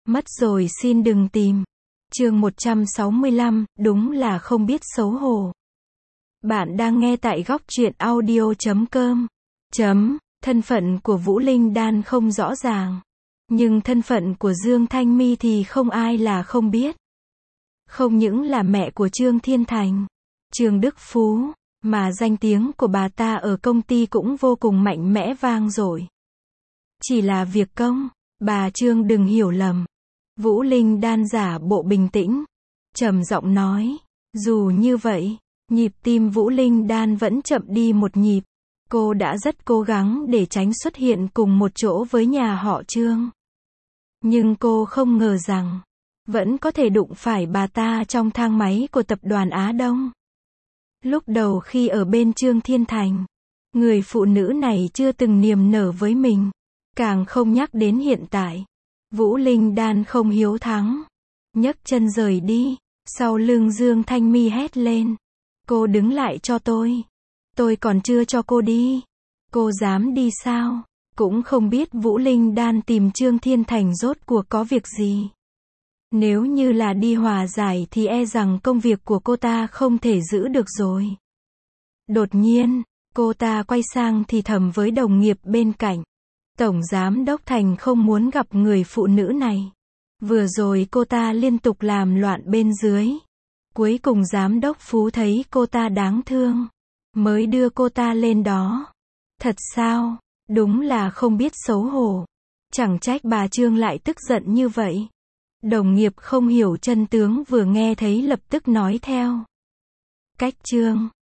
Mất rồi xin đừng tìm. Chương 165, đúng là không biết xấu hổ. Bạn đang nghe tại góc truyện audio.com. Thân phận của Vũ Linh Đan không rõ ràng. Nhưng thân phận của Dương Thanh My thì không ai là không biết. Không những là mẹ của Trương Thiên Thành, Trương Đức Phú, mà danh tiếng của bà ta ở công ty cũng vô cùng mạnh mẽ vang dội. Chỉ là việc công, bà Trương đừng hiểu lầm. Vũ Linh Đan giả bộ bình tĩnh, trầm giọng nói. Dù như vậy, nhịp tim Vũ Linh Đan vẫn chậm đi một nhịp. Cô đã rất cố gắng để tránh xuất hiện cùng một chỗ với nhà họ Trương. Nhưng cô không ngờ rằng, vẫn có thể đụng phải bà ta trong thang máy của tập đoàn Á Đông. Lúc đầu khi ở bên Trương Thiên Thành, người phụ nữ này chưa từng niềm nở với mình. Càng không nhắc đến hiện tại. Vũ Linh Đan không hiếu thắng, nhấc chân rời đi. Sau lưng Dương Thanh My hét lên. Cô đứng lại cho tôi. Tôi còn chưa cho cô đi. Cô dám đi sao? Cũng không biết Vũ Linh Đan tìm Trương Thiên Thành rốt cuộc có việc gì. Nếu như là đi hòa giải thì e rằng công việc của cô ta không thể giữ được rồi. Đột nhiên, cô ta quay sang thì thầm với đồng nghiệp bên cạnh. Tổng giám đốc Thành không muốn gặp người phụ nữ này. Vừa rồi cô ta liên tục làm loạn bên dưới. Cuối cùng giám đốc Phú thấy cô ta đáng thương, mới đưa cô ta lên đó. Thật sao? Đúng là không biết xấu hổ. Chẳng trách bà Trương lại tức giận như vậy. Đồng nghiệp không hiểu chân tướng vừa nghe thấy lập tức nói theo. Cách Trương,